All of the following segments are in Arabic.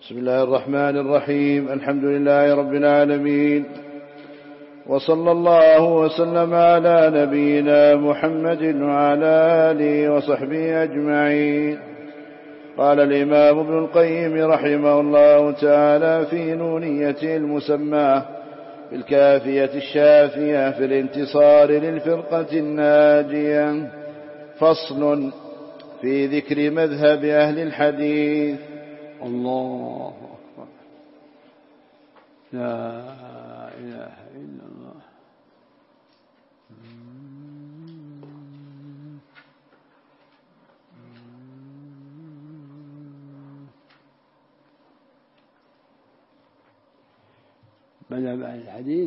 بسم الله الرحمن الرحيم. الحمد لله رب العالمين، وصلى الله وسلم على نبينا محمد وعلى آله وصحبه أجمعين. قال الإمام ابن القيم رحمه الله تعالى في نونيته المسماة بالكافية الشافية في الانتصار للفرقة الناجية: فصل في ذكر مذهب أهل الحديث. الله أكبر، لا إله إلا الله. مذهب أهل الحديث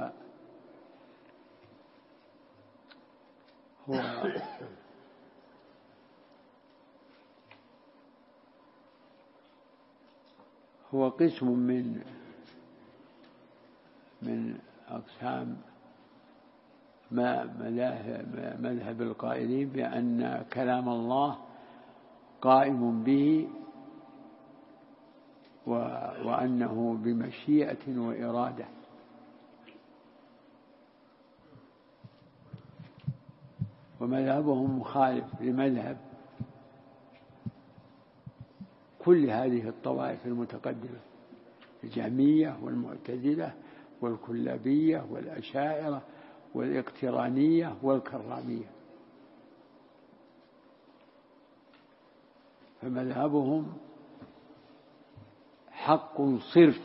هو قسم من أقسام مذهب القائلين بأن كلام الله قائم به وأنه بمشيئة وإرادة. ومذهبهم مخالف لمذهب كل هذه الطوائف المتقدمة: الجهمية والمعتزلة والكلابية والأشاعرة والاقترانية والكرامية. فمذهبهم حق صرف.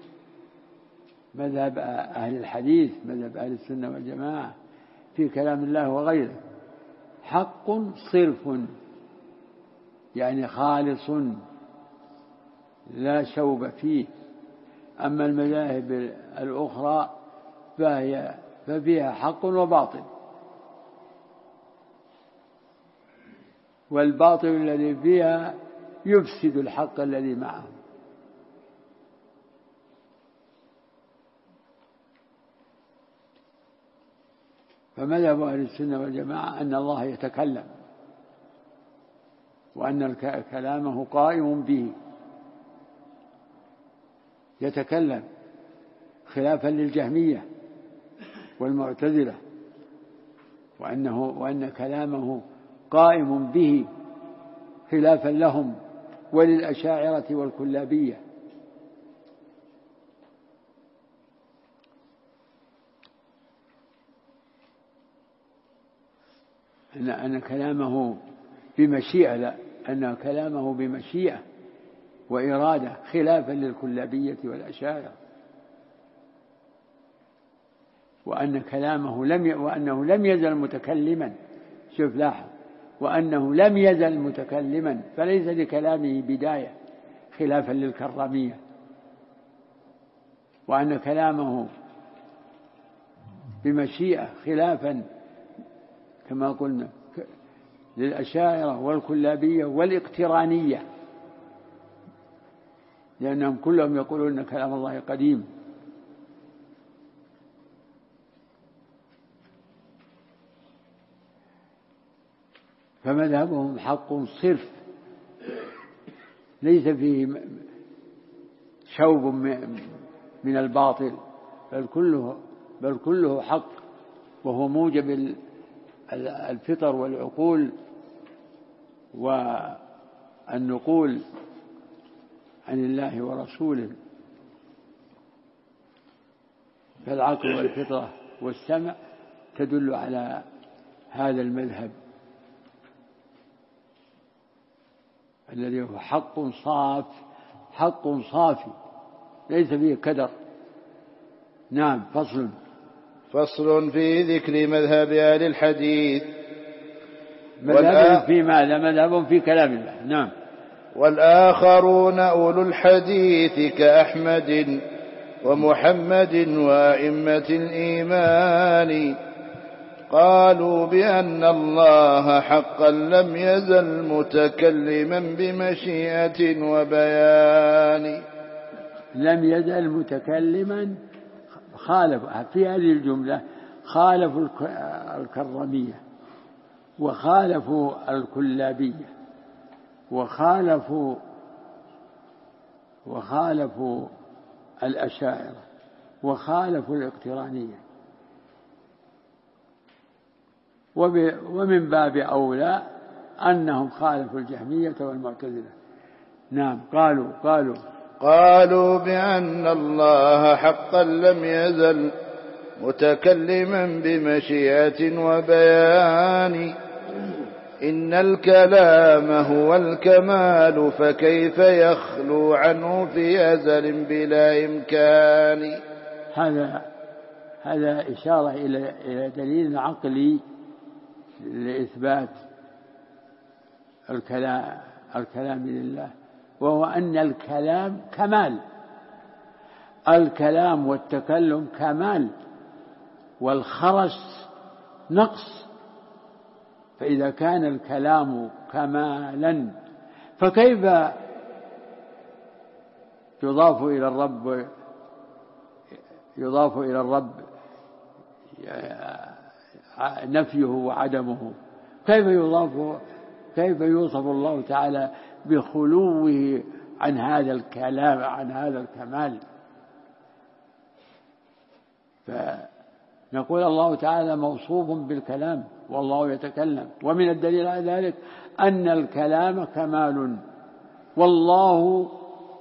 مذهب أهل الحديث، مذهب أهل السنة والجماعة في كلام الله وغيره، حق صرف، يعني خالص لا شوب فيه. أما المذاهب الأخرى ففيها حق وباطل، والباطل الذي فيها يفسد الحق الذي معه. فمذهب أهل السنة والجماعة أن الله يتكلم، وأن كلامه قائم به، يتكلم، خلافا للجهمية والمعتزلة، وأن كلامه قائم به خلافا لهم وللأشاعرة والكلابية. أن كلامه بمشيئة، لا، أن كلامه بمشيئة وإرادة، خلافا للكلابية والأشاعرة. وأنه لم يزل متكلما. شوف، لاحظ، وأنه لم يزل متكلما، فليس لكلامه بداية، خلافا للكرامية. وأن كلامه بمشيئة، خلافا كما قلنا للأشاعرة والكلابية والاقترانية، لأنهم كلهم يقولون أن كلام الله قديم. فمذهبهم حق صرف، ليس فيه شوب من الباطل، بل كله حق، وهو موجب الفطر والعقول والنقول عن الله ورسوله. فالعقل والفطرة والسمع تدل على هذا المذهب الذي هو حق صافي ليس فيه كدر. نعم. فصل في ذكر مذهب أهل الحديث. مذهب في ماذا؟ مذهب في كلام الله. نعم. والآخرون أولو الحديث كأحمد ومحمد وأئمة الإيمان قالوا بأن الله حقا لم يزل متكلما بمشيئة وبيان. لم يزل متكلما، خالف في هذه الجملة، خالفوا الكرامية وخالفوا الكلابية وخالفوا وخالفوا الأشاعرة وخالفوا الاقترانية، ومن باب أولى أنهم خالفوا الجهمية والمعتزلة. نعم. قالوا بأن الله حقا لم يزل متكلما بمشيئة وبيان، إن الكلام هو الكمال فكيف يخلو عنه في أزل بلا إمكان. هذا إشارة إلى دليل عقلي لإثبات الكلام لله، وهو أن الكلام كمال. الكلام والتكلم كمال، والخرس نقص. فإذا كان الكلام كمالا فكيف يضاف إلى الرب نفيه وعدمه؟ كيف يوصف الله تعالى بخلوه عن هذا الكلام، عن هذا الكمال؟ فنقول الله تعالى موصوف بالكلام والله يتكلم، ومن الدليل على ذلك أن الكلام كمال، والله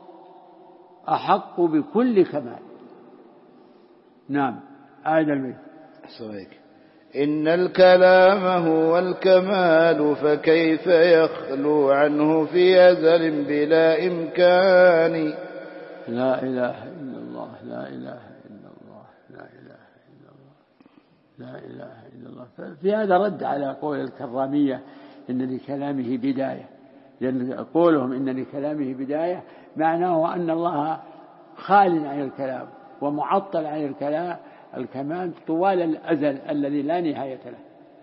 أحق بكل كمال. نعم. آية الميت. إن الكلام هو الكمال فكيف يخلو عنه في أزل بلا إمكان. لا إله إلا الله، لا إله إلا الله، لا إله إلا الله، لا إله إلا الله. في هذا رد على قول الكرامية إن لكلامه بداية، لأن قولهم إن لكلامه بداية معناه أن الله خال عن الكلام ومعطل عن الكمال طوال الأزل الذي لا نهاية له.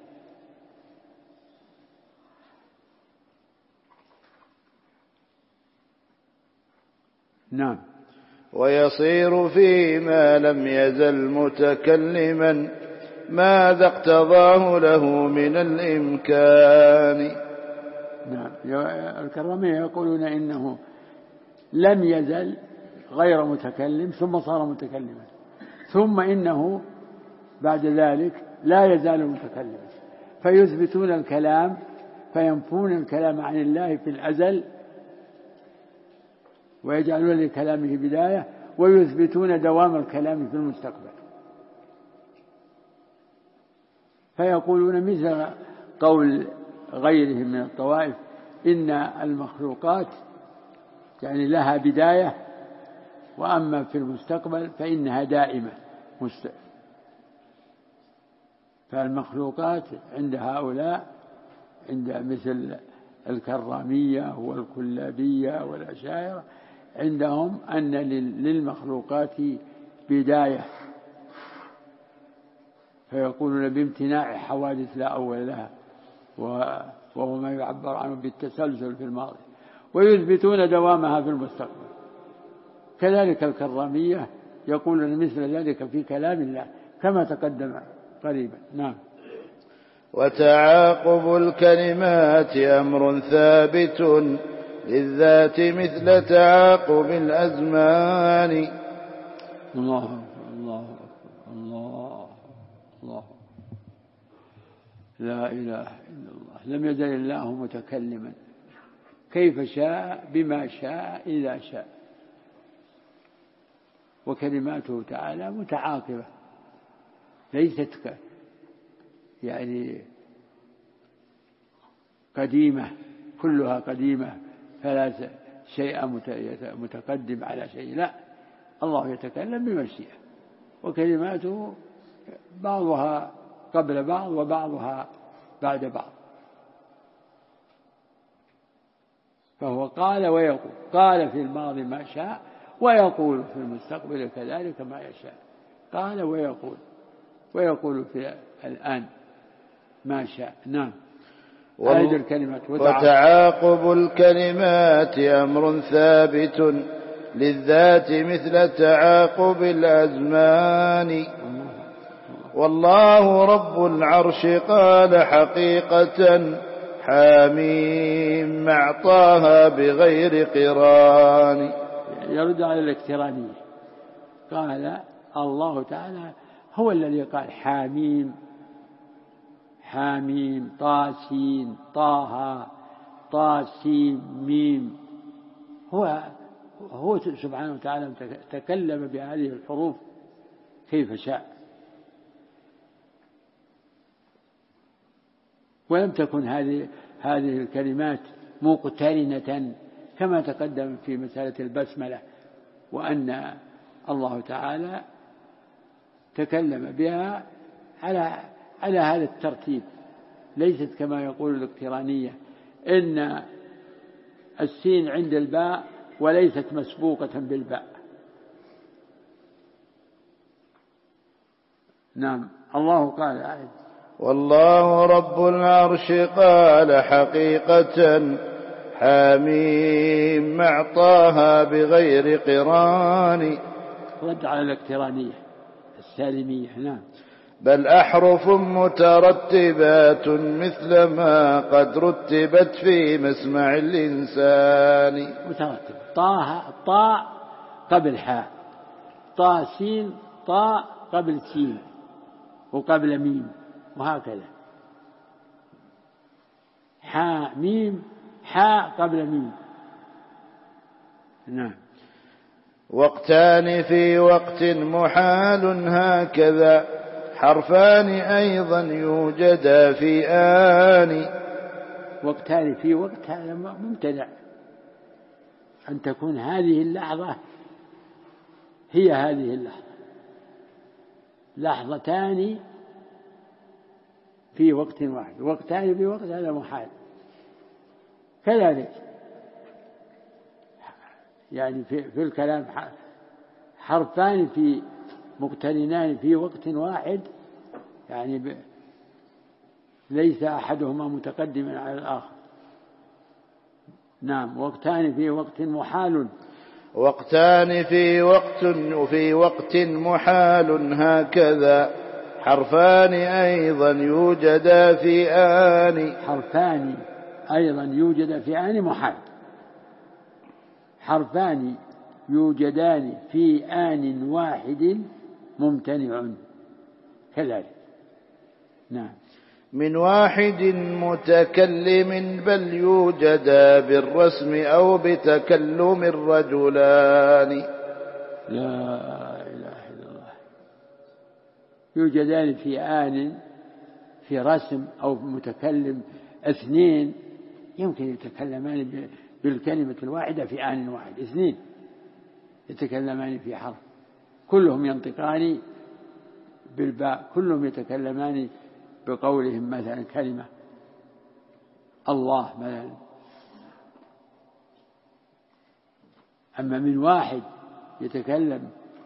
نعم. ويصير فيما لم يزل متكلما ماذا اقتضاه له من الإمكان. نعم. الكرامية يقولون إنه لم يزل غير متكلم ثم صار متكلما، ثم إنه بعد ذلك لا يزال متكلما، فيثبتون الكلام فينفون الكلام عن الله في الأزل ويجعلون لكلامه بداية، ويثبتون دوام الكلام في المستقبل. فيقولون مثل قول غيرهم من الطوائف إن المخلوقات يعني لها بداية، وأما في المستقبل فإنها دائمة. فالمخلوقات عند هؤلاء، عند مثل الكرامية والكلابية والأشاعرة، عندهم أن للمخلوقات بداية، فيقولون بامتناع حوادث لا أول لها، وهو ما يعبر عنه بالتسلسل في الماضي، ويثبتون دوامها في المستقبل. كذلك الكرامية يقولون مثل ذلك في كلام الله كما تقدم قريبا. نعم. وتعاقب الكلمات أمر ثابت للذات مثل تعاقب الأزمان. الله الله الله الله، لا إله إلا الله. لم يزل الله متكلما كيف شاء بما شاء إذا شاء، وكلماته تعالى متعاقبة ليست يعني قديمة، كلها قديمة فلا شيء متقدم على شيء، لا، الله يتكلم بمشيئة، وكلماته بعضها قبل بعض وبعضها بعد بعض. فهو قال ويقول، قال في الماضي ما شاء، ويقول في المستقبل كذلك ما يشاء. قال ويقول في الآن ما شاء. نعم. وتعاقب الكلمات أمر ثابت للذات مثل تعاقب الأزمان. والله رب العرش قال حقيقة حاميم مع طه بغير قران. يرد على الاقترانية. قال الله تعالى هو الذي قال حاميم حاميم طاسين طه طاسين ميم. هو سبحانه وتعالى تكلم بهذه الحروف كيف شاء، ولم تكن هذه الكلمات مقترنة كما تقدم في مسألة البسملة، وأن الله تعالى تكلم بها على هذا الترتيب، ليست كما يقول الاقترانية إن السين عند الباء وليست مسبوقة بالباء. نعم. الله قال والله رب العرش قال حقيقة حاميم مع طه بغير قران. رد على الاقترانية السالمية. نعم. بل أحرف مترتبات مثل ما قد رتبت في مسمع الإنسان. مترتب طاء قبل حاء، طاء سين طاء قبل سين وقبل ميم، وهكذا حاء ميم حاء قبل ميم. نعم. وقتان في وقت محال هكذا حرفان أيضا يوجدا في آن. وقتان في وقت هذا ممتنع أن تكون هذه اللحظة هي هذه اللحظة، لحظتان في وقت واحد، وقتان في وقت هذا محال. كذلك يعني في الكلام حرفان في مقترنان في وقت واحد، يعني ليس أحدهما متقدما على الآخر. نعم. وقتان في وقت محال. وقتان في وقت محال هكذا حرفان أيضا يوجدا في آن. حرفان أيضا يوجد في آن محال. حرفان يوجدان في آن واحد ممتنع كذلك. نعم. من واحد متكلم بل يوجدا بالرسم أو بتكلم الرجلان. لا إله إلا الله. يوجدان في آن في رسم أو متكلم، اثنين يمكن يتكلمان بالكلمة الواحدة في آن واحد، اثنين يتكلمان في حرف، كلهم ينطقان بالباء، كلهم يتكلمان بقولهم مثلا كلمة الله مثلا. أما من واحد يتكلم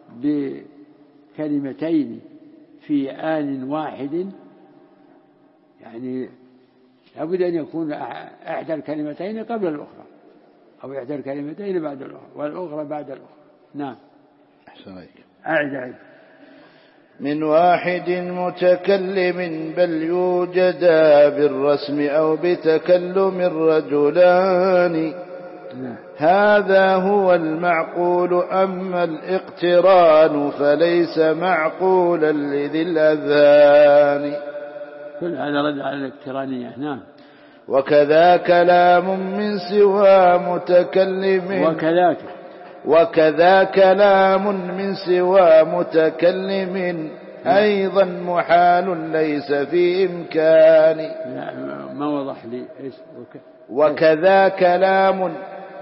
بكلمتين في آن واحد، يعني لابد أن يكون إحدى الكلمتين قبل الأخرى أو إحدى الكلمتين بعد الأخرى والأخرى بعد الأخرى. نعم. أعد. من واحد متكلم بل يوجدا بالرسم أو بتكلم الرجلان. هذا هو المعقول، أما الاقتران فليس معقولا لذي الأذهان. كل هذا رد على الاقترانية. نعم. وكذا كلام من سوى متكلم. وكذا كلام من سوى متكلم أيضا محال ليس في إمكان. ما وضح لي إيش وكذا كلام.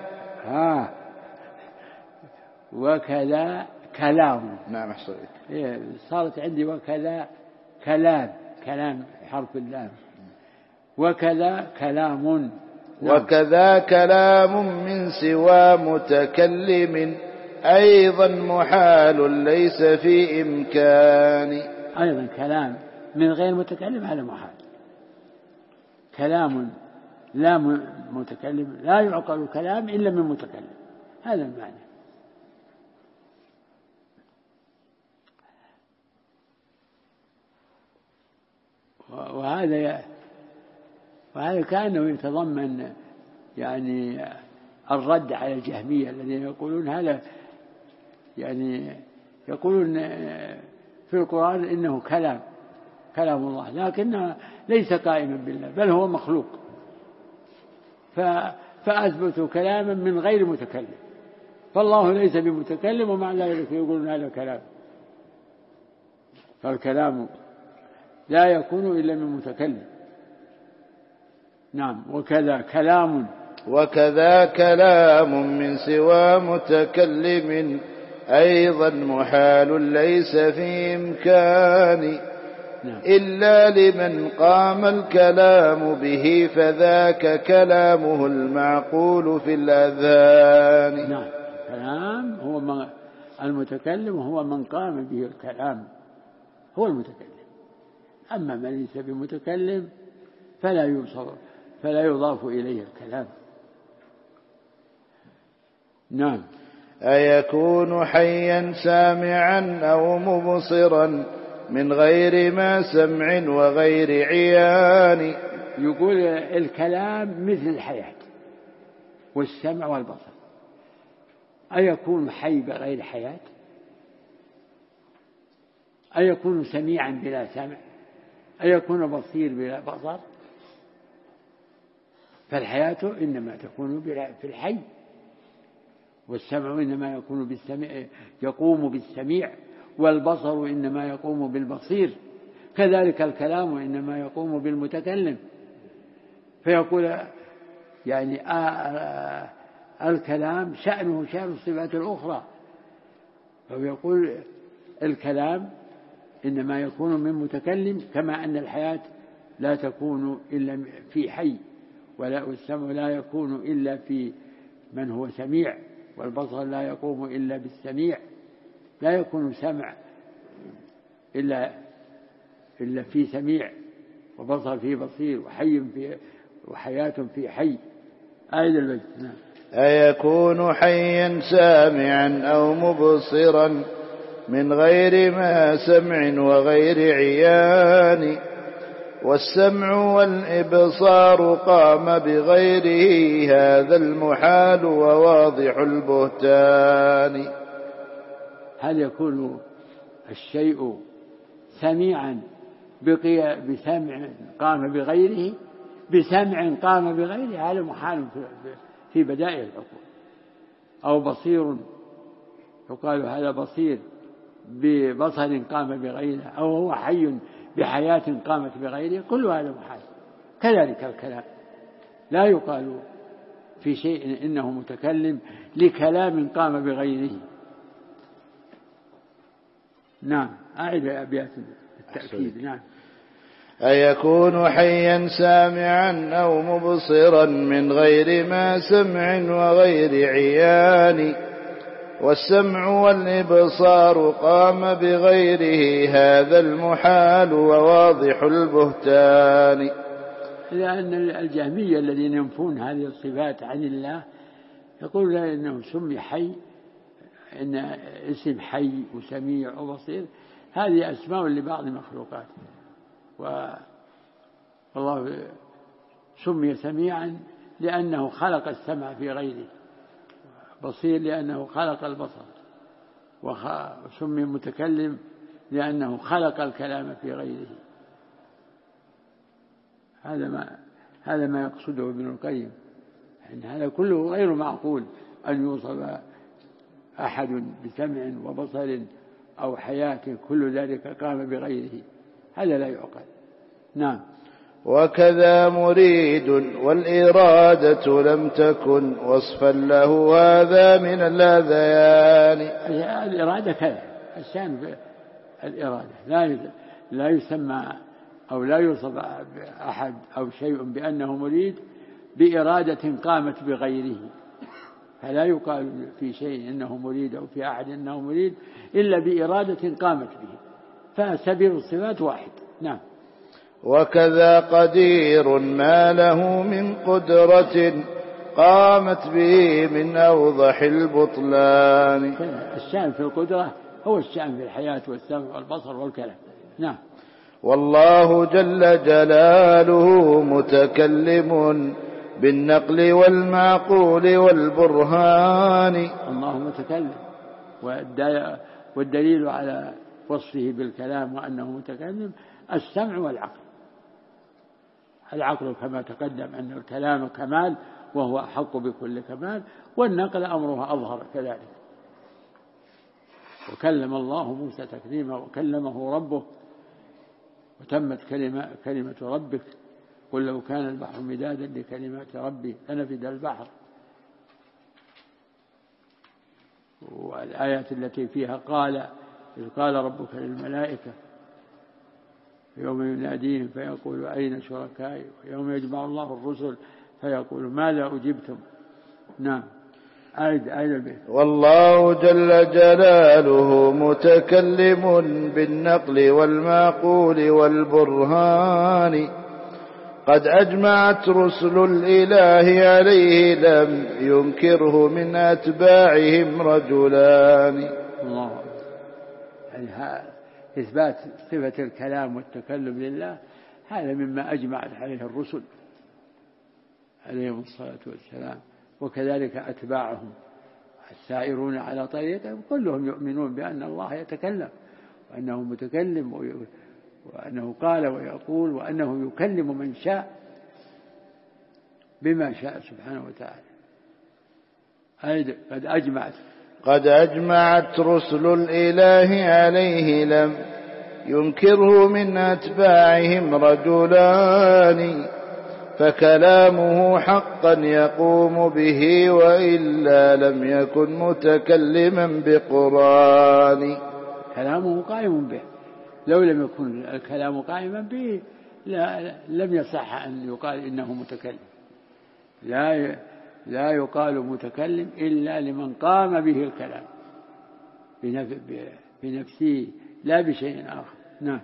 وكذا كلام. نعم أحسن. صارت عندي وكذا كلام حرف اللام. وكذا كلام. وكذا كلام من سوى متكلم أيضا محال ليس في إمكان. أيضا كلام من غير متكلم هذا محال. كلام لا متكلم لا يعقل كلام إلا من متكلم، هذا المعنى. وهذا كأنه يتضمن يعني الرد على الجهمية الذين يقولون هذا، يعني يقولون في القرآن إنه كلام الله، لكنه ليس قائما بالله بل هو مخلوق، فأثبتوا كلاما من غير متكلم، فالله ليس بمتكلم ومع ذلك يقولون هذا كلام، فالكلام لا يكون إلا من متكلم. نعم. وكذا كلام من سوى متكلم أيضا محال ليس في إمكان إلا لمن قام الكلام به فذاك كلامه المعقول في الأذهان. نعم. كلام هو المتكلم هو من قام به الكلام، هو المتكلم. أما من ليس بمتكلم فلا يضاف إليه الكلام. نعم. أيكون حيا سامعا أو مبصرا من غير ما سمع وغير عيان. يقول الكلام مثل الحياة والسمع والبصر. أيكون حي بغير حياة؟ أيكون سميعا بلا سمع؟ أيكون بصير بلا بصر؟ فالحياة إنما تكون في الحي، والسمع إنما يقوم بالسميع، والبصر إنما يقوم بالبصير، كذلك الكلام إنما يقوم بالمتكلم. فيقول يعني الكلام شأنه شأن الصفات الأخرى، فيقول الكلام إنما يكون من متكلم، كما أن الحياة لا تكون إلا في حي، والسمع لا يكون إلا في من هو سميع، والبصر لا يقوم إلا بالسميع، لا يكون سمع إلا في سميع، وبصر في بصير، وحياة في حي. آية البيت. أيكون حيا سامعا أو مبصرا من غير ما سمع وغير عيان، والسمع والإبصار قام بغيره هذا المحال وواضح البهتان. هل يكون الشيء سميعا بسمع قام بغيره؟ بسمع قام بغيره هذا محال في بدائع العقول. أو بصير يقال هذا بصير ببصر قام بغيره، أو هو حي بحياة قامت بغيره، كل هذا محال. كذلك الكلام لا يقال في شيء إنه متكلم لكلام قام بغيره. نعم. أعد أبيات التأكيد. نعم. أيكون حيا سامعا أو مبصرا من غير ما سمع وغير عيان، والسمع والإبصار قام بغيره هذا المحال وواضح البهتان. لأن الجهمية الذين ينفون هذه الصفات عن الله يقول إنه سمي حي، إن اسم حي وسميع وبصير هذه أسماء لبعض المخلوقات، والله سمي سميعا لأنه خلق السمع في غيره، بصير لأنه خلق البصر، وسمي متكلم لأنه خلق الكلام في غيره. هذا ما يقصده ابن القيم، إن هذا كله غير معقول أن يوصف أحد بسمع وبصر أو حياة كل ذلك قام بغيره، هذا لا يعقل. نعم. وكذا مريد والإرادة لم تكن وصفا له هذا من الأذيان. الإرادة كذا، الشأن في الإرادة لا يسمى أو لا يوصف أحد أو شيء بأنه مريد بإرادة قامت بغيره، فلا يقال في شيء إنه مريد أو في أحد إنه مريد إلا بإرادة قامت به، فسبيل الصفات واحد. نعم. وكذا قدير ما له من قدرة قامت به من أوضح البطلان. الشأن في القدرة هو الشأن في الحياة والسمع والبصر والكلام. نعم. والله جل جلاله متكلم بالنقل والمعقول والبرهان. الله متكلم، والدليل على وصفه بالكلام وأنه متكلم السمع والعقل. العقل كما تقدم أن الكلام كمال وهو أحق بكل كمال، والنقل أمرها أظهر كذلك. وكلم الله موسى تكليما وكلمه ربه، وتمت كلمة ربك قل لو كان البحر مدادا لكلمات ربي لنفد البحر. والآيات التي فيها إذ قال ربك للملائكة يوم يناديهم فيقول أين شركائي، ويوم يجمع الله الرسل فيقول ماذا أجبتم. نعم. البيت. والله جل جلاله متكلم بالنقل والمعقول والبرهان. قد أجمعت رسل الإله عليه لم ينكره من أتباعهم رجلان. الله. يعني إثبات صفة الكلام والتكلم لله هذا مما أجمعت عليه الرسل عليهم الصلاة والسلام، وكذلك أتباعهم السائرون على طريقهم كلهم يؤمنون بأن الله يتكلم وأنه متكلم وأنه قال ويقول وأنه يكلم من شاء بما شاء سبحانه وتعالى. قد أجمعت رسل الإله عليه لم ينكره من أتباعهم رجلان. فكلامه حقا يقوم به وإلا لم يكن متكلما بقرآن. كلامه قائم به، لو لم يكن الكلام قائما به لم يصح أن يقال إنه متكلم. لا يقال متكلم إلا لمن قام به الكلام بنفسه لا بشيء آخر. نعم.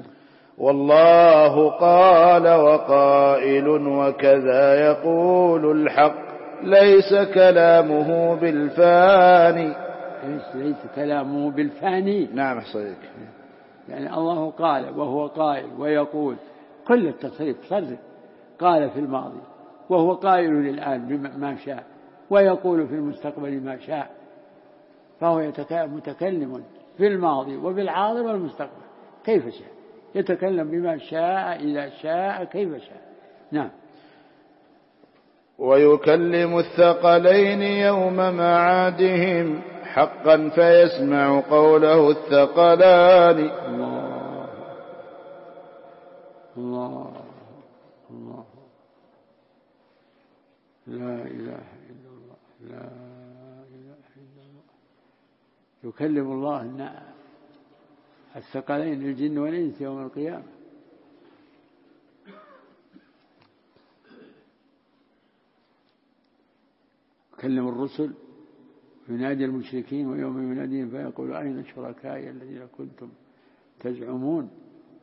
والله قال وقائل وكذا يقول الحق ليس كلامه بالفاني. ليس كلامه بالفاني. نعم صديق. يعني الله قال وهو قائل ويقول، كل التصريف صرف. قال في الماضي وهو قائل للآن بما شاء، ويقول في المستقبل ما شاء، فهو متكلم في الماضي وبالحاضر والمستقبل كيف شاء، يتكلم بما شاء إذا شاء كيف شاء. نعم. ويكلم الثقلين يوم معادهم حقا فيسمع قوله الثقلان. الله الله الله. لا إله إلا الله. لا إله إلا الله. يكلم الله الثقلين الجن والإنس يوم القيامة. يكلم الرسل ينادي المشركين ويوم يناديهم فيقول أين شركائي الذين كنتم تزعمون.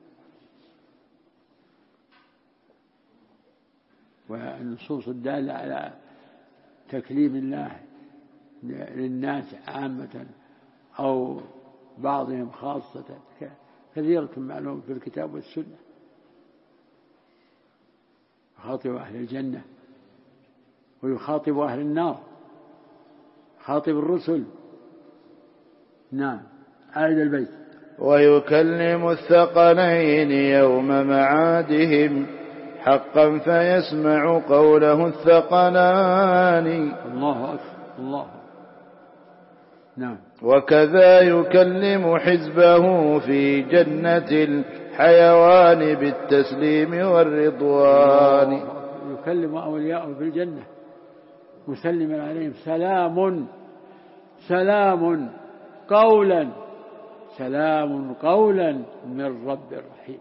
والنصوص الدالة على تكليم الله للناس عامة أو بعضهم خاصة كثيرة معلومة في الكتاب والسنة. يخاطب أهل الجنة ويخاطب أهل النار، خاطب الرسل. نعم. البيت. ويكلم الثقلين يوم معادهم حقا فيسمع قوله الثقلان. الله أكبر. الله. نعم. وكذا يكلم حزبه في جنة الحيوان بالتسليم والرضوان. يكلم أولياءه في الجنة مسلما عليهم سلام قولا من رب رحيم.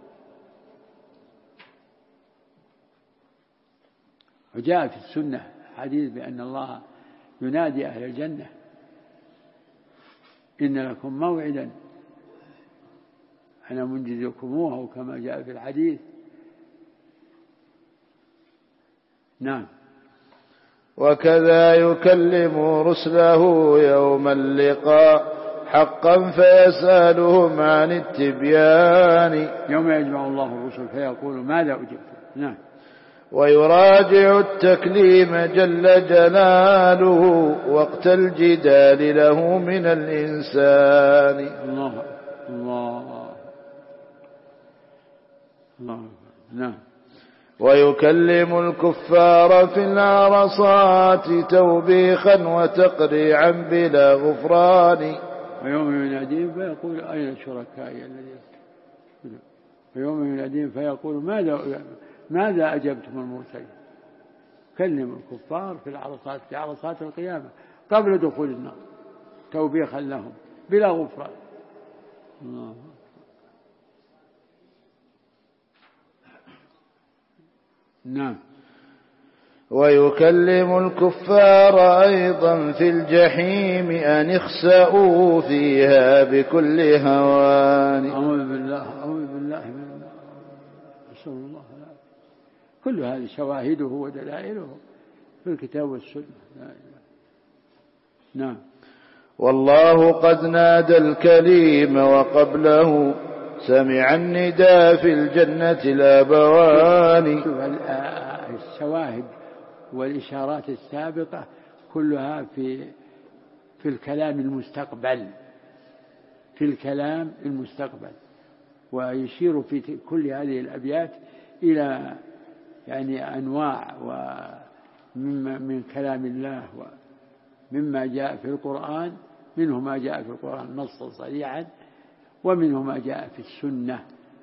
وجاء في السنة حديث بأن الله ينادي أهل الجنة إن لكم موعدا أنا منجزكموه كما جاء في الحديث. نعم. وكذا يكلم رسله يوم اللقاء حقا فيسألهم عن التبيان. يوم يجمع الله الرسل فيقول ماذا أجبتم. نعم. ويراجع التكليم جل جلاله وقت الجدال له من الإنسان. الله الله الله. نعم. ويكلم الكفار في العرصات توبيخا وتقريعا بلا غفران. ويوم يناديهم فيقول أين شركائي الذين، ويوم يناديهم فيقول ماذا أجبتم المرسلين. كلم الكفار في العرصات، في عرصات القيامة قبل دخول النار توبيخا لهم بلا غفران. الله. نعم. ويكلم الكفار أيضا في الجحيم أن اخسأوا فيها بكل هوان. أعوذ بالله من رسول الله. كل هذه شواهده ودلائله في الكتاب والسنة. نعم. والله قد نادى الكليم وقبله سمع النداء في الجنة الأبوان. الشواهد والإشارات السابقة كلها في الكلام المستقبل، في الكلام المستقبل. ويشير في كل هذه الأبيات إلى يعني أنواع من كلام الله ومما جاء في القرآن. منه ما جاء في القرآن نصا صريحا، ومنه ما جاء في السنة.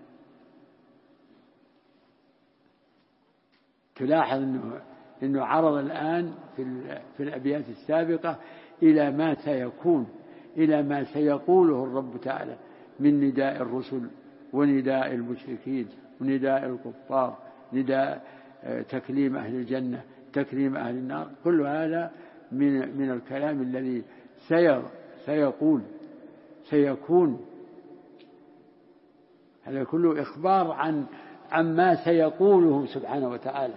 تلاحظ أنه عرض الآن في الأبيات السابقة إلى ما سيكون، إلى ما سيقوله الرب تعالى من نداء الرسل ونداء المشركين ونداء الكفار، نداء تكليم أهل الجنة، تكليم أهل النار. كل هذا من الكلام الذي سيكون. هذا كله إخبار عن ما سيقوله سبحانه وتعالى.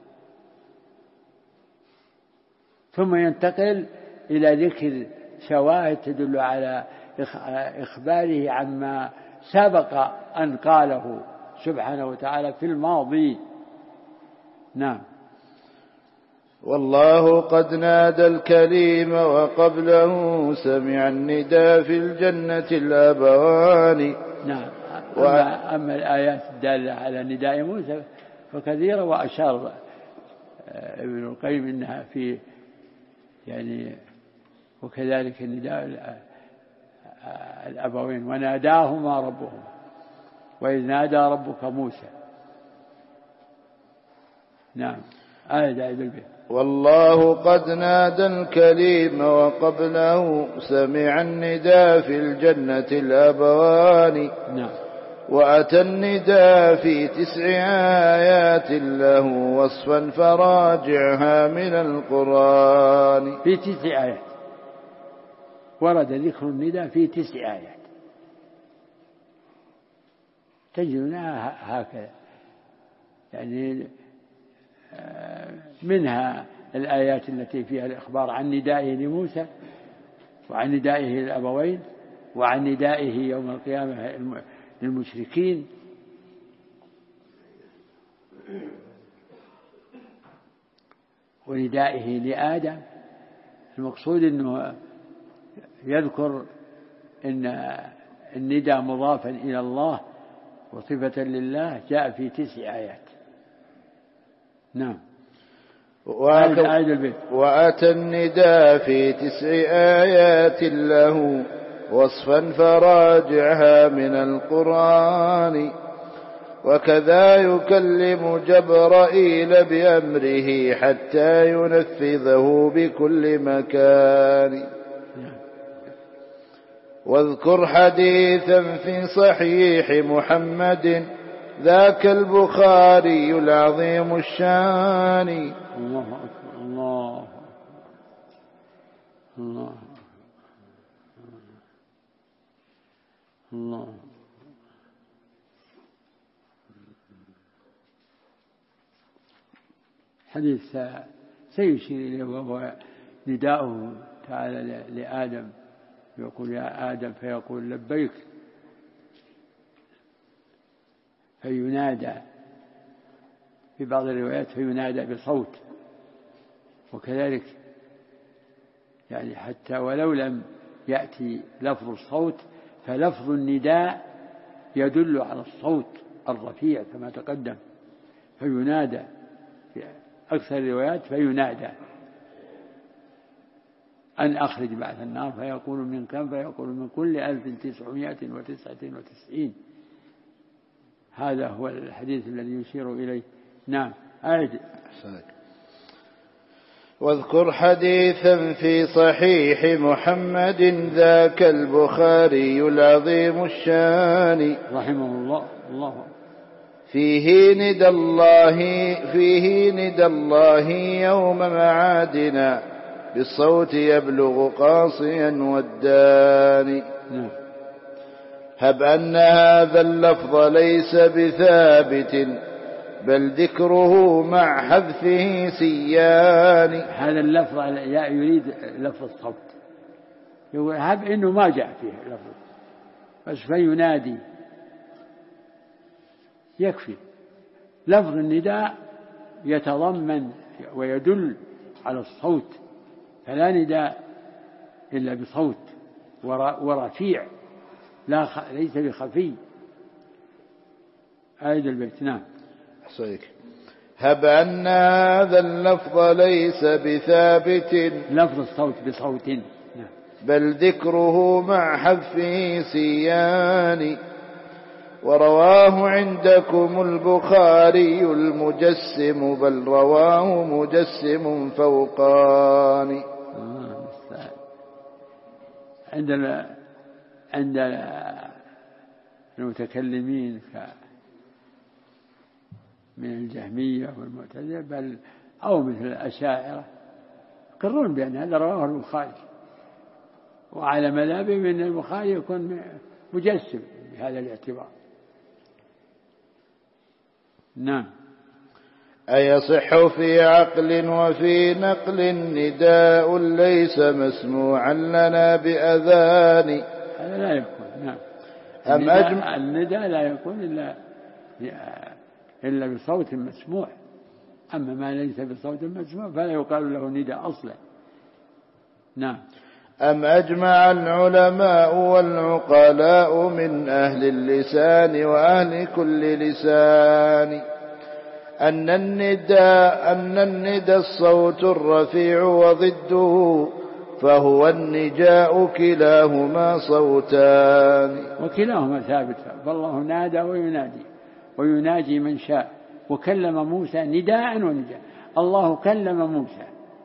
ثم ينتقل إلى ذكر شواهد تدل على إخباره عما سبق أن قاله سبحانه وتعالى في الماضي. نعم. والله قد نادى الكليم وقبله سمع النداء في الجنة الأبوان. نعم. أما الآيات الدالة على نداء موسى فكثيرة، وأشار ابن القيم إنها في يعني وكذلك النداء الأبوين وناداهما ربهما وإذ نادى ربك موسى. نعم. آية البيت. والله قد نادى الكليم وقبله سمع النداء في الجنة الأبوان. نعم. وأتى النداء في 9 آيات له وصفا فراجعها من القرآن. في 9 آيات ورد ذكر النداء في 9 آيات تجدونها هكذا، يعني منها الآيات التي فيها الإخبار عن ندائه لموسى وعن ندائه للأبوين وعن ندائه يوم القيامة للمشركين، وندائه لآدم. المقصود أنه يذكر أن النداء مضافا إلى الله وصفة لله جاء في 9 آيات. نعم. وأتى النداء في 9 آيات له وصفا فراجعها من القرآن. وكذا يكلم جبرائيل بأمره حتى ينفذه بكل مكان. واذكر حديثا في صحيح محمد ذاك البخاري العظيم الشان. الله أكبر. الله الله الله. حديث سيشير إليه وهو نداؤه تعالى لآدم، يقول يا آدم فيقول لبيك، فينادى في بعض الروايات فينادى بصوت، وكذلك يعني حتى ولو لم يأتي لفظ الصوت فلفظ النداء يدل على الصوت الرفيع كما تقدم، فينادى في أكثر الروايات فينادى أن أخرج بعث النار، فيقول من كم؟ فيقول من كل 1999. هذا هو الحديث الذي يشير إليه. نعم أعد. واذكر حديثا في صحيح محمد ذاك البخاري العظيم الشان رحمه الله فيه ندى الله يوم معادنا بالصوت يبلغ قاصيا والداني. هب أن هذا اللفظ ليس بثابت بل ذكره مع حذفه سيان. هذا اللفظ يريد لفظ الصوت، يقول هب إنه ما جاء فيه لفظ بس فينادي يكفي. لفظ النداء يتضمن ويدل على الصوت، فلا نداء إلا بصوت ورفيع ليس بخفي. أعد البيت. نعم. هب أن هذا اللفظ ليس بثابت لفظ الصوت بصوت بل ذكره مع حذفه سيان. ورواه عندكم البخاري المجسم بل رواه مجسم فوقان. عند المتكلمين من الجهمية والمعتزلة بل أو مثل الأشاعرة يقرون بأن هذا رواه البخاري، وعلى مذهبهم أن البخاري يكون مجسم بهذا الاعتبار. نعم. أيصح في عقل وفي نقل نداء ليس مسموعا لنا بأذان. هذا لا يكون. نعم. النداء لا يكون إلا بصوت مسموع، أما ما ليس بصوت مسموع فلا يقال له نداء أصلا. نعم. أم أجمع العلماء والعقلاء من أهل اللسان وأهل كل لسان أن النداء الصوت الرفيع وضده فهو النجاء كلاهما صوتان. وكلاهما ثابت، فالله نادى ويناجي من شاء، وكلم موسى نداء ونداء. الله كلم موسى،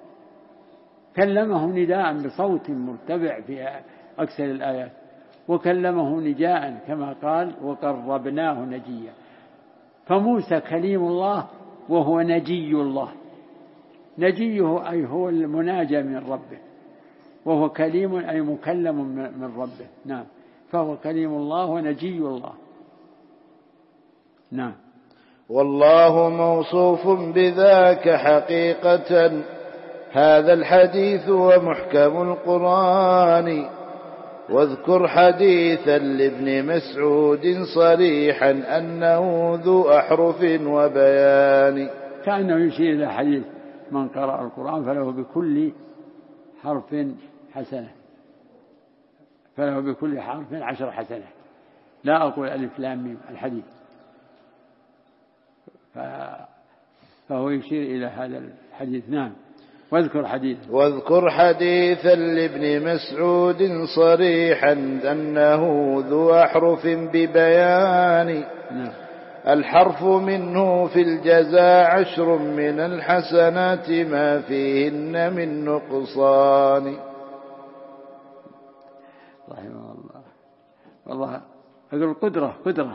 كلمه نداء بصوت مرتفع في أكثر الآيات، وكلمه نداء كما قال وقربناه نجيا. فموسى كليم الله وهو نجي الله، نجيه أي هو المناجى من ربه، وهو كليم أي مكلم من ربه. نعم. فهو كليم الله ونجي الله. نعم. والله موصوف بذاك حقيقة هذا الحديث ومحكم القرآن. واذكر حديثا لابن مسعود صريحا أنه ذو أحرف وبيان. كأنه يشير إلى حديث من قرأ القرآن فله بكل حرف حسنة، فله بكل حرف 10 حسنات. لا أقول ألف لام ميم الحديث، فهو يشير إلى هذا الحديث. نعم. واذكر حديثا لابن مسعود صريحا أنه ذو أحرف ببيان. نعم. الحرف منه في الجزاء 10 من الحسنات ما فيهن من نقصان. رحمه الله. والله أقول قدرة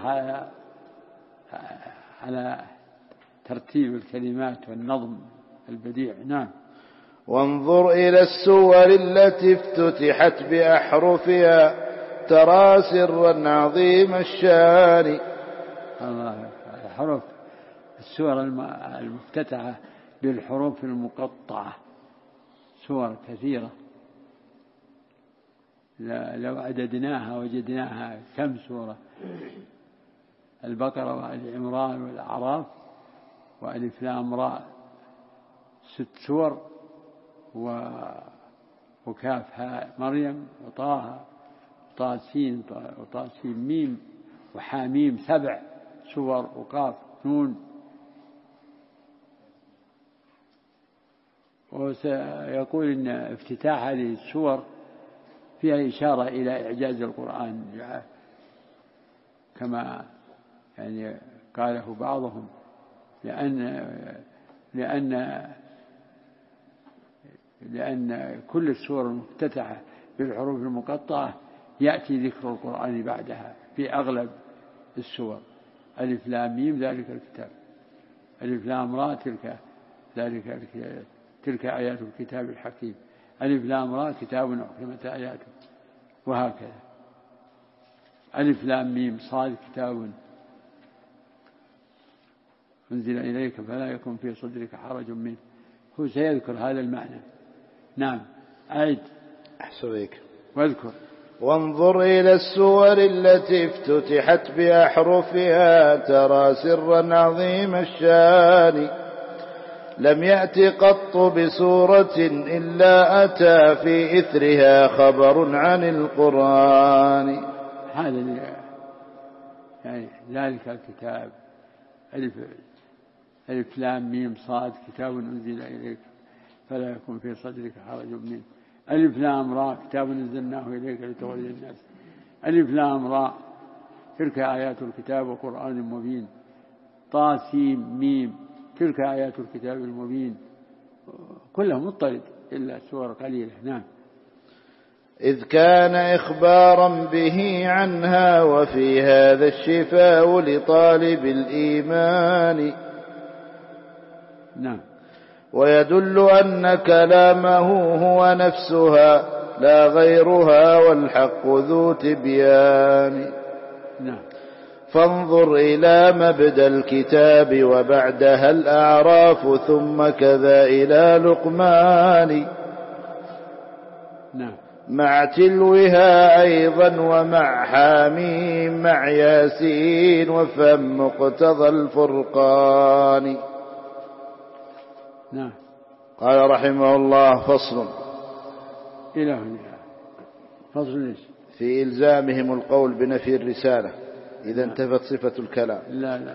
على ترتيب الكلمات والنظم البديع. نعم. وانظر إلى السور التي افتتحت بأحرفها ترى سرا عظيم الشان. الله. حروف السور المفتتحة بالحروف المقطعة سور كثيرة، لو عددناها وجدناها كم سورة. البقرة وآل عمران والأعراف وألف لام راء 6 سور، وكاف هاء مريم وطه طا سين وطا سين ميم وحاميم 7 سور، وقاف نون. وسيقول إن افتتاح هذه السور فيها إشارة إلى إعجاز القرآن، كما يعني قاله بعضهم، لأن كل السور المفتتحة بالحروف المقطعة يأتي ذكر القرآن بعدها في أغلب السور. ألف لام ميم ذلك الكتاب، ألف لام راء تلك آيات الكتاب الحكيم، ألف لام راء كتاب أحكمت آياته، وهكذا. ألف لام ميم صاد كتاب أنزل إليك فلا يكن في صدرك حرج منه. هو سيذكر هذا المعنى. نعم أعد. أحسنك. واذكر. وانظر إلى السور التي افتتحت بأحرفها ترى سرا عظيم الشان، لم يأت قط بسورة إلا أتى في إثرها خبر عن القرآن. هذا يعني ذلك الكتاب ألف لام ميم صاد كتاب أنزل إليك فلا يكن في صدرك حرج منه. ألف لام راء كتاب نزلناه إليك لتخرج الناس. ألف لام راء تلك آيات الكتاب وقرآن مبين. طا سين ميم تلك آيات الكتاب المبين. كله مضطرد إلا سور قليلة. نعم. إذ كان إخبارا به عنها وفي هذا الشفاء لطالب الإيمان. نعم. ويدل أن كلامه هو نفسها لا غيرها والحق ذو تبيان. نعم. فانظر إلى مبدأ الكتاب وبعدها الأعراف ثم كذا إلى لقمان. نعم. مع تلوها أيضا ومع حاميم مع ياسين وفم مقتضى الفرقان. نعم. قال رحمه الله: فصل. إلى هنا فصل ليش؟ في إلزامهم القول بنفي الرسالة إذا انتفت صفة الكلام. لا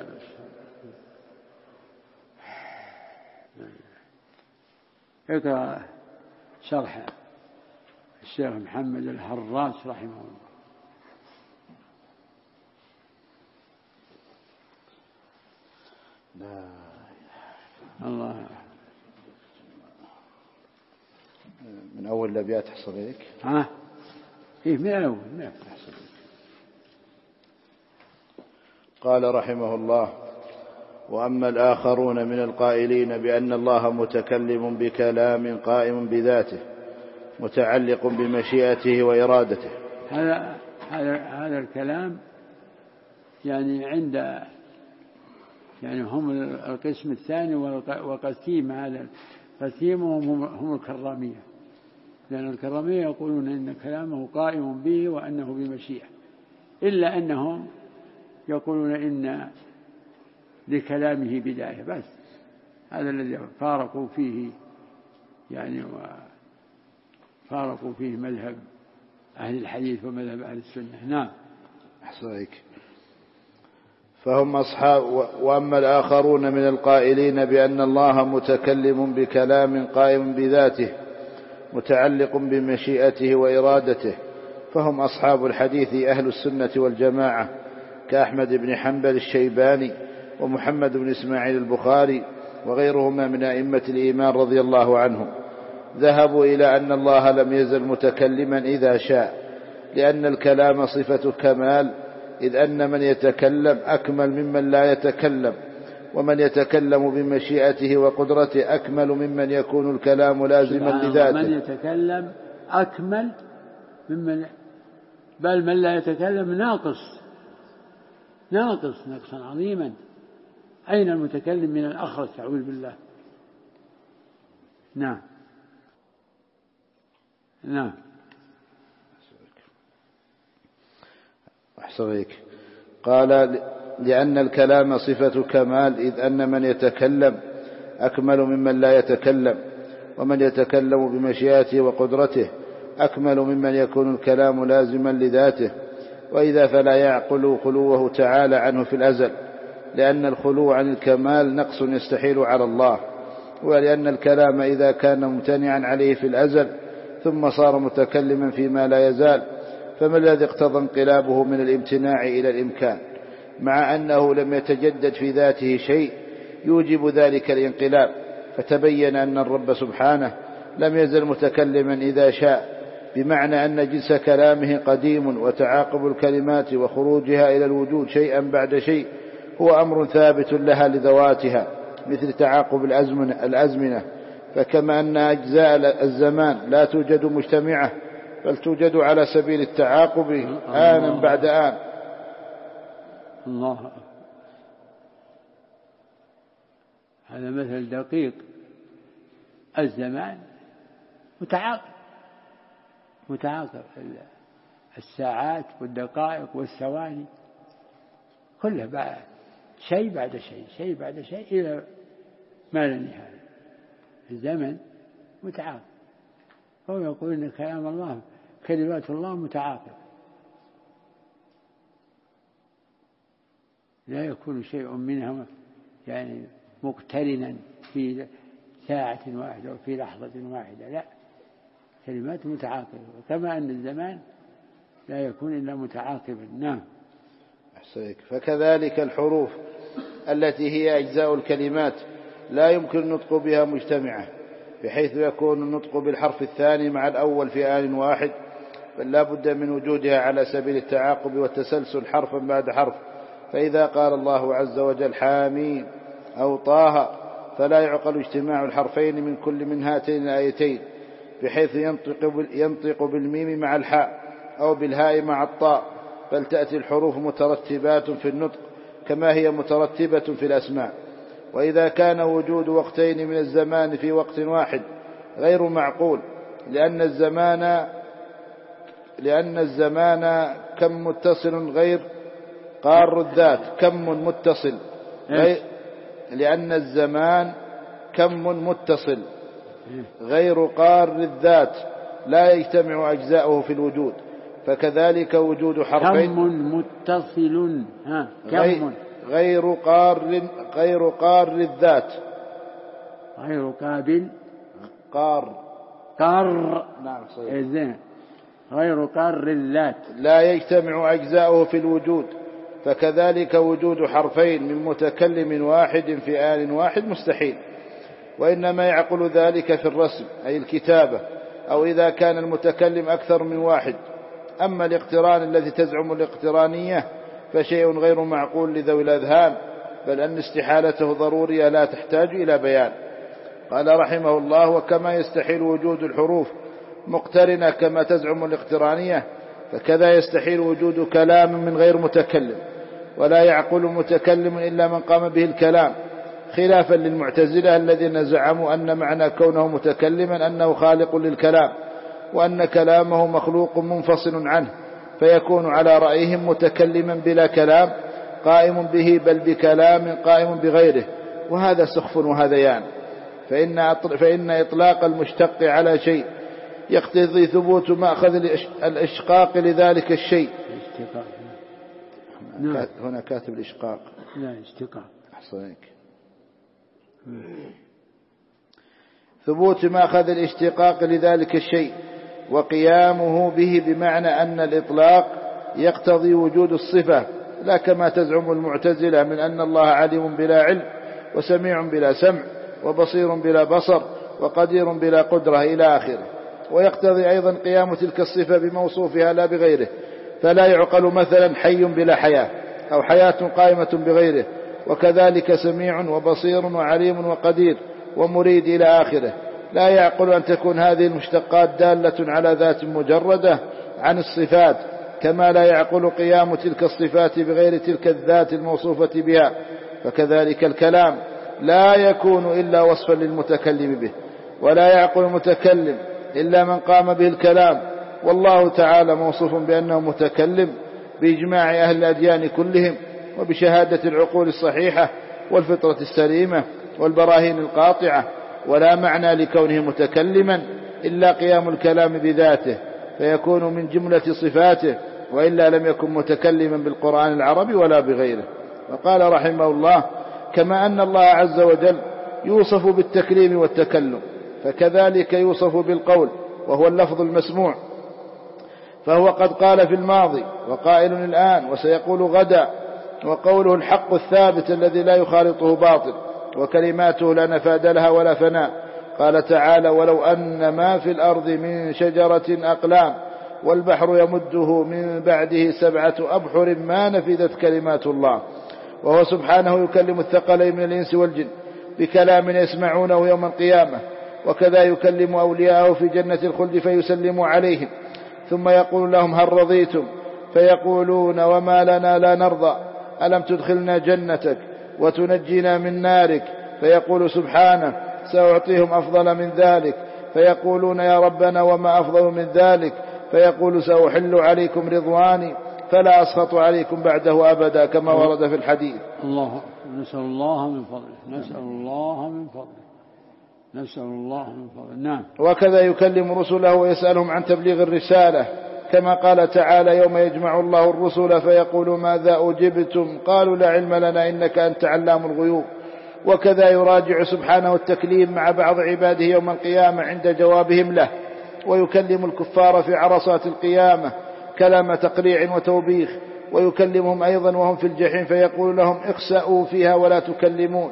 اقرأ شرح الشيخ محمد الحراس رحمه الله. الله من أول الأبيات حصل لك. إيه من أول ما حصل. قال رحمه الله: وأما الآخرون من القائلين بأن الله متكلم بكلام قائم بذاته متعلق بمشيئته وإرادته. هذا الكلام يعني يعني هم القسم الثاني وقسيم. هذا قسيمهم هم الكرامية، لأن الكرامية يقولون إن كلامه قائم به وأنه بمشيئة، إلا أنهم يقولون إن لكلامه بداية بس. هذا الذي فارقوا فيه يعني فارقوا فيه مذهب أهل الحديث ومذهب أهل السنة. نعم. أحسنك. فهم أصحاب. وأما الآخرون من القائلين بأن الله متكلم بكلام قائم بذاته متعلق بمشيئته وإرادته فهم أصحاب الحديث أهل السنة والجماعة كأحمد بن حنبل الشيباني ومحمد بن إسماعيل البخاري وغيرهما من أئمة الإيمان رضي الله عنهم. ذهبوا إلى أن الله لم يزل متكلما إذا شاء، لأن الكلام صفة كمال، إذ أن من يتكلم أكمل ممن لا يتكلم، ومن يتكلم بمشيئته وقدرته أكمل ممن يكون الكلام لازما لذاته. من يتكلم أكمل ممن، بل من لا يتكلم ناقص نقصا عظيما. أين المتكلم من الأخرس؟ أعوذ بالله. نعم. أحسنك. قال لأن الكلام صفة كمال، إذ أن من يتكلم أكمل ممن لا يتكلم، ومن يتكلم بمشيئته وقدرته أكمل ممن يكون الكلام لازما لذاته. وإذا فلا يعقل خلوه تعالى عنه في الأزل، لأن الخلو عن الكمال نقص يستحيل على الله، ولأن الكلام إذا كان ممتنعا عليه في الأزل ثم صار متكلما فيما لا يزال، فما الذي اقتضى انقلابه من الامتناع إلى الإمكان، مع أنه لم يتجدد في ذاته شيء يوجب ذلك الانقلاب؟ فتبين أن الرب سبحانه لم يزل متكلما إذا شاء، بمعنى أن جنس كلامه قديم، وتعاقب الكلمات وخروجها إلى الوجود شيئا بعد شيء هو أمر ثابت لها لذواتها، مثل تعاقب الأزمنة. فكما أن أجزاء الزمان لا توجد مجتمعة، بل توجد على سبيل التعاقب آنا بعد آن. الله، هذا مثل دقيق. الزمان متعاقب، الساعات والدقائق والثواني كلها بعد شيء بعد شيء بعد شيء إلى ما لا نهاية. الزمن متعاقب، هو يقول إن كلام الله كلمات الله متعاقب، لا يكون شيء منها يعني مقترنا في ساعة واحدة وفي لحظة واحدة، لا، كلمات متعاقبة، كما أن الزمان لا يكون إلا متعاقبا. نعم. أحسنك. فكذلك الحروف التي هي أجزاء الكلمات لا يمكن النطق بها مجتمعة، بحيث يكون النطق بالحرف الثاني مع الأول في آن واحد، بل لا بد من وجودها على سبيل التعاقب والتسلسل حرفا بعد حرف. فإذا قال الله عز وجل حاميم أو طه، فلا يعقل اجتماع الحرفين من كل من هاتين الآيتين، بحيث ينطق بالميم مع الحاء أو بالهاء مع الطاء، بل تأتي الحروف مترتبات في النطق كما هي مترتبة في الأسماء. وإذا كان وجود وقتين من الزمان في وقت واحد غير معقول، لأن الزمان كم متصل غير قار الذات، كم متصل لأن الزمان كم متصل غير قار الذات لا يجتمع أجزاؤه في الوجود، فكذلك وجود حرفين كم متصل غير قار الذات، غير قابل قار نعم صحيح، غير قار الذات لا يجتمع أجزاؤه في الوجود، فكذلك وجود حرفين من متكلم واحد في آن واحد مستحيل. وإنما يعقل ذلك في الرسم أي الكتابة، أو إذا كان المتكلم أكثر من واحد. أما الاقتران الذي تزعم الاقترانية فشيء غير معقول لذوي الأذهان، بل أن استحالته ضرورية لا تحتاج إلى بيان. قال رحمه الله: وكما يستحيل وجود الحروف مقترنة كما تزعم الاقترانية، فكذا يستحيل وجود كلام من غير متكلم، ولا يعقل متكلم إلا من قام به الكلام، خلافا للمعتزلة الذين زعموا أن معنى كونه متكلما أنه خالق للكلام، وأن كلامه مخلوق منفصل عنه، فيكون على رأيهم متكلما بلا كلام قائم به، بل بكلام قائم بغيره، وهذا سخف وهذيان. فإن إطلاق المشتق على شيء يقتضي ثبوت مأخذ الإشقاق لذلك الشيء. هنا كاتب الإشقاق، لا اشتقاق. أحسنك. ثبوت مأخذ الاشتقاق لذلك الشيء وقيامه به، بمعنى أن الإطلاق يقتضي وجود الصفة، لا كما تزعم المعتزلة من أن الله عليم بلا علم، وسميع بلا سمع، وبصير بلا بصر، وقدير بلا قدرة إلى آخره. ويقتضي أيضا قيام تلك الصفة بموصوفها لا بغيره، فلا يعقل مثلا حي بلا حياة، أو حياة قائمة بغيره، وكذلك سميع وبصير وعليم وقدير ومريد إلى آخره. لا يعقل أن تكون هذه المشتقات دالة على ذات مجردة عن الصفات، كما لا يعقل قيام تلك الصفات بغير تلك الذات الموصوفة بها. فكذلك الكلام لا يكون إلا وصفا للمتكلم به، ولا يعقل المتكلم إلا من قام به الكلام. والله تعالى موصوف بأنه متكلم بإجماع أهل الأديان كلهم، وبشهادة العقول الصحيحة والفطرة السليمة والبراهين القاطعة، ولا معنى لكونه متكلما إلا قيام الكلام بذاته فيكون من جملة صفاته، وإلا لم يكن متكلما بالقرآن العربي ولا بغيره. وقال رحمه الله: كما أن الله عز وجل يوصف بالتكليم والتكلم، فكذلك يوصف بالقول وهو اللفظ المسموع، فهو قد قال في الماضي وقائل الآن وسيقول غدا، وقوله الحق الثابت الذي لا يخالطه باطل، وكلماته لا نفاد لها ولا فناء. قال تعالى: ولو أن ما في الأرض من شجرة أقلام والبحر يمده من بعده 7 أبحر ما نفدت كلمات الله. وهو سبحانه يكلم الثقلين من الإنس والجن بكلام يسمعونه يوم القيامة، وكذا يكلم أولياءه في جنة الخلد فيسلم عليهم، ثم يقول لهم: هل رضيتم؟ فيقولون: وما لنا لا نرضى، ألم تدخلنا جنتك وتنجينا من نارك؟ فيقول سبحانه: سأعطيهم أفضل من ذلك. فيقولون: يا ربنا وما أفضل من ذلك؟ فيقول: سأحل عليكم رضواني فلا أسخط عليكم بعده أبدا، كما ورد في الحديث. الله، نسأل الله من فضله، نسأل الله من فضله، نسأل الله من فضله. نعم. وكذا يكلم رسله ويسألهم عن تبليغ الرسالة، كما قال تعالى: يوم يجمع الله الرسل فيقول: ماذا أجبتم؟ قالوا: لا علم لنا إنك أنت علام الغيوب. وكذا يراجع سبحانه التكليم مع بعض عباده يوم القيامة عند جوابهم له، ويكلم الكفار في عرصات القيامة كلام تقريع وتوبيخ، ويكلمهم أيضا وهم في الجحيم فيقول لهم: اخسأوا فيها ولا تكلمون.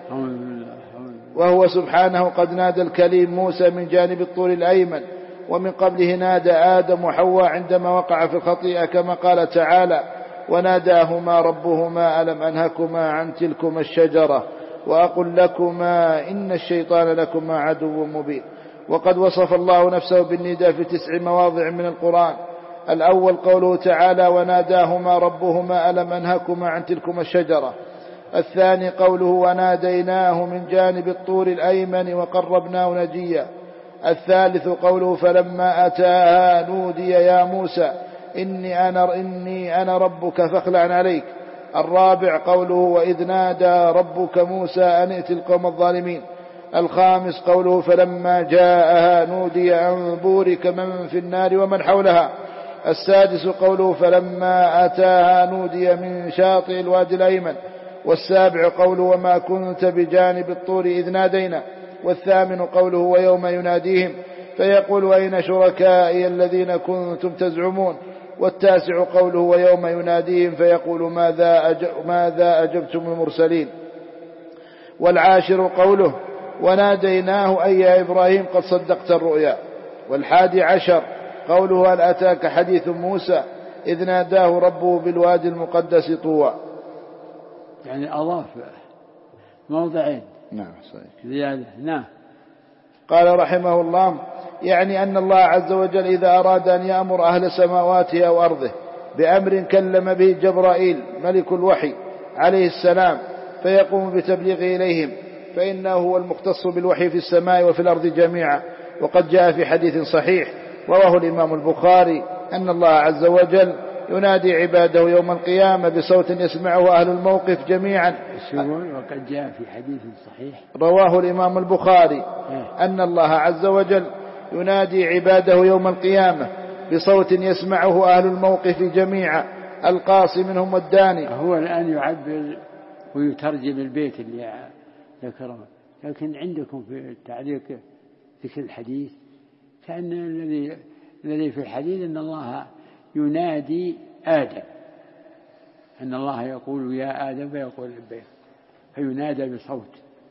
وهو سبحانه قد نادى الكليم موسى من جانب الطور الأيمن، ومن قبله نادى آدم وحواء عندما وقع في الخطيئة، كما قال تعالى: وناداهما ربهما ألم أنهكما عن تلكما الشجرة وأقل لكما إن الشيطان لكما عدو مبين. وقد وصف الله نفسه بالنداء في 9 مواضع من القرآن. الأول قوله تعالى: وناداهما ربهما ألم أنهكما عن تلكما الشجرة. الثاني قوله: وناديناه من جانب الطور الأيمن وقربناه نجيا. الثالث قوله: فلما أتاها نودي يا موسى إني أنا ربك فاخلع عليك. الرابع قوله: وإذ نادى ربك موسى أن ائت القوم الظالمين. الخامس قوله: فلما جاءها نودي أن بورك من في النار ومن حولها. السادس قوله: فلما أتاها نودي من شاطئ الوادي الأيمن. والسابع قوله: وما كنت بجانب الطور إذ نادينا. والثامن قوله: ويوم يناديهم فيقول: أين شركائي الذين كنتم تزعمون. والتاسع قوله: ويوم يناديهم فيقول: ماذا أجبتم المرسلين. والعاشر قوله: وناديناه أي يا إبراهيم قد صدقت الرؤيا. 11 قوله: هل أتاك حديث موسى إذ ناداه ربه بالوادي المقدس طوى. يعني أضاف موضعين. نعم صحيح. زيادة. نعم. قال رحمه الله: يعني أن الله عز وجل إذا أراد أن يأمر أهل سماواته أو أرضه بأمر كلم به جبرائيل ملك الوحي عليه السلام فيقوم بتبليغه إليهم، فإنه هو المختص بالوحي في السماء وفي الأرض جميعا. وقد جاء في حديث صحيح رواه الإمام البخاري أن الله عز وجل ينادي عباده يوم القيامة بصوت يسمعه أهل الموقف جميعا. وقد جاء في حديث صحيح رواه الإمام البخاري أن الله عز وجل ينادي عباده يوم القيامة بصوت يسمعه أهل الموقف جميعا، القاصي منهم والداني. هو الآن يعبر ويترجم البيت اللي ذكره، لكن عندكم في التعليق ذكر الحديث كأن الذي في الحديث أن الله ينادي آدم، أن الله يقول: يا آدم، فيقول لبيك، فينادى بصوت.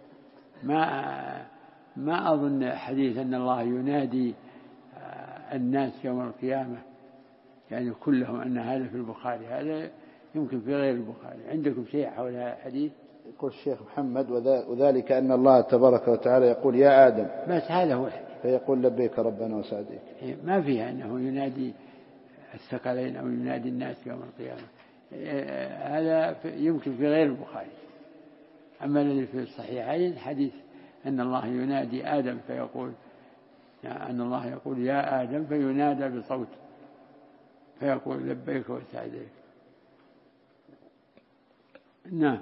ما أظن حديث أن الله ينادي الناس يوم القيامة يعني كلهم، أن هذا في البخاري، هذا يمكن في غير البخاري. عندكم شيء حول هذا الحديث؟ يقول الشيخ محمد: وذلك أن الله تبارك وتعالى يقول: يا آدم، بس هذا هو الحديث، فيقول: لبيك ربنا وسعديك. ما فيها أنه ينادي الثقلين أو ينادي الناس يوم القيامة، هذا يمكن في غير البخاري. أما الذي في الصحيحين حديث أن الله ينادي آدم فيقول، أن الله يقول: يا آدم، فينادى بصوت فيقول: لبيك وسعديك. نعم.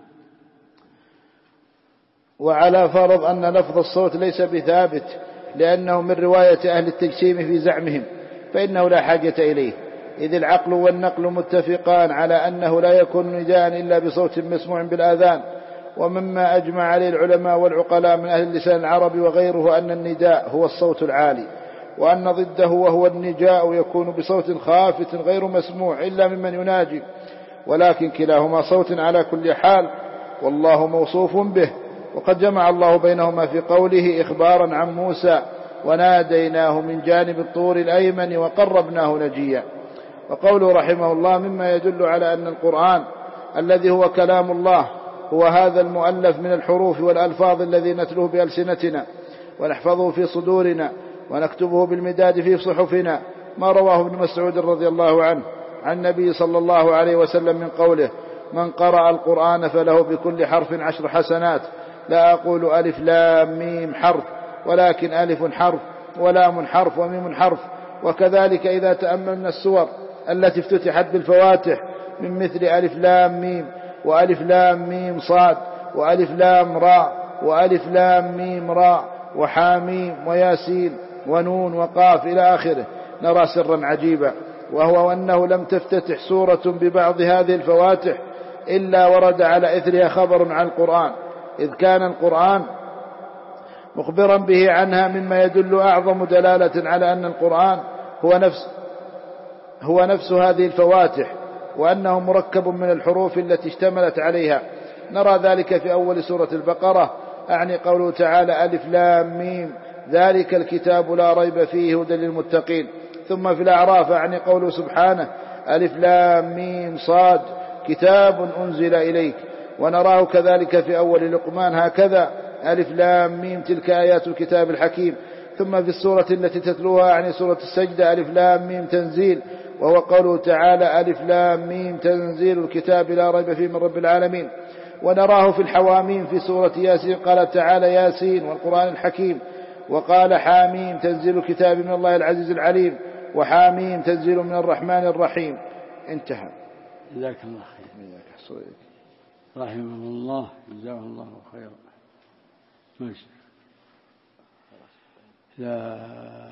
وعلى فرض أن لفظ الصوت ليس بثابت لأنه من رواية أهل التجسيم في زعمهم، فإنه لا حاجة إليه، إذ العقل والنقل متفقان على أنه لا يكون نداء إلا بصوت مسموع بالآذان. ومما أجمع عليه العلماء والعقلاء من أهل اللسان العربي وغيره أن النداء هو الصوت العالي، وأن ضده وهو النجاء يكون بصوت خافت غير مسموع إلا ممن يناجي، ولكن كلاهما صوت على كل حال، والله موصوف به. وقد جمع الله بينهما في قوله إخبارا عن موسى: وناديناه من جانب الطور الأيمن وقربناه نجيا. وقوله رحمه الله: مما يدل على أن القرآن الذي هو كلام الله هو هذا المؤلف من الحروف والألفاظ الذي نتلوه بألسنتنا ونحفظه في صدورنا ونكتبه بالمداد في صحفنا، ما رواه ابن مسعود رضي الله عنه عن النبي صلى الله عليه وسلم من قوله: من قرأ القرآن فله بكل حرف 10 حسنات، لا أقول ألف لام ميم حرف، ولكن ألف حرف ولام حرف وميم حرف. وكذلك إذا تأملنا السور التي افتتحت بالفواتح من مثل ألف لام ميم وألف لام ميم صاد وألف لام راء وألف لام ميم راء وحاميم وياسين ونون وقاف إلى آخره، نرى سرا عجيبا، وهو أنه لم تفتتح سورة ببعض هذه الفواتح إلا ورد على إثرها خبر عن القرآن، إذ كان القرآن مخبرا به عنها، مما يدل أعظم دلالة على أن القرآن هو نفس هذه الفواتح، وأنه مركب من الحروف التي اشتملت عليها. نرى ذلك في أول سورة البقرة، أعني قوله تعالى: ألف لام ميم ذلك الكتاب لا ريب فيه هدى للمتقين. ثم في الأعراف أعني قوله سبحانه: ألف لام ميم صاد كتاب أنزل إليك. ونراه كذلك في أول لقمان هكذا: ألف لام ميم تلك آيات الكتاب الحكيم. ثم في السورة التي تتلوها يعني سورة السجدة: ألف لام ميم تنزيل، وهو قوله تعالى: ألف لام ميم تنزيل الكتاب لا ريب فيه من رب العالمين. ونراه في الحواميم في سورة ياسين، قال تعالى: ياسين والقرآن الحكيم. وقال: حاميم تنزيل الكتاب من الله العزيز العليم، وحاميم تنزيل من الرحمن الرحيم. انتهى. جزاك الله خير. رحمه الله، جزاه الله خيرا. ماشي. لا